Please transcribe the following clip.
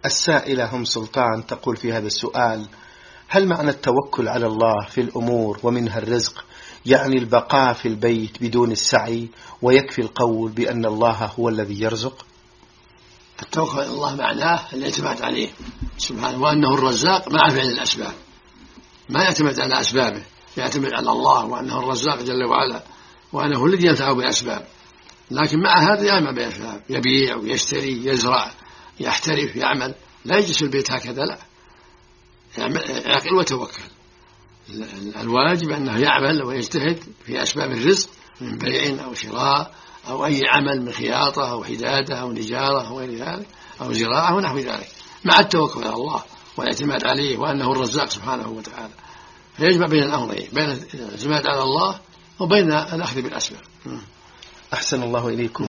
السائلة هم سلطان تقول في هذا السؤال: هل معنى التوكل على الله في الأمور ومنها الرزق يعني البقاء في البيت بدون السعي ويكفي القول بأن الله هو الذي يرزق؟ التوكل على الله معناه الاعتماد عليه سبحانه، وأنه الرزاق مع فعل الأسباب، ما يعتمد على أسبابه، يعتمد على الله وأنه الرزاق جل وعلا، وأنه الذي ينفع بالأسباب. لكن مع هذا يعمل بالأسباب، يبيع ويشتري، يزرع، يحترف، يعمل، لا يجلس في البيت هكذا، لا، يعقل وتوكل. الواجب أنه يعمل ويجتهد في أسباب الرزق من بيع أو شراء أو أي عمل من خياطة أو حدادة أو نجارة أو غير ذلك أو زراعة ونحو ذلك، مع التوكل على الله والاعتماد عليه وأنه الرزاق سبحانه وتعالى. فيجمع بين الأمرين، بين الاعتماد على الله وبين الأخذ بالأسباب. أحسن الله إليكم.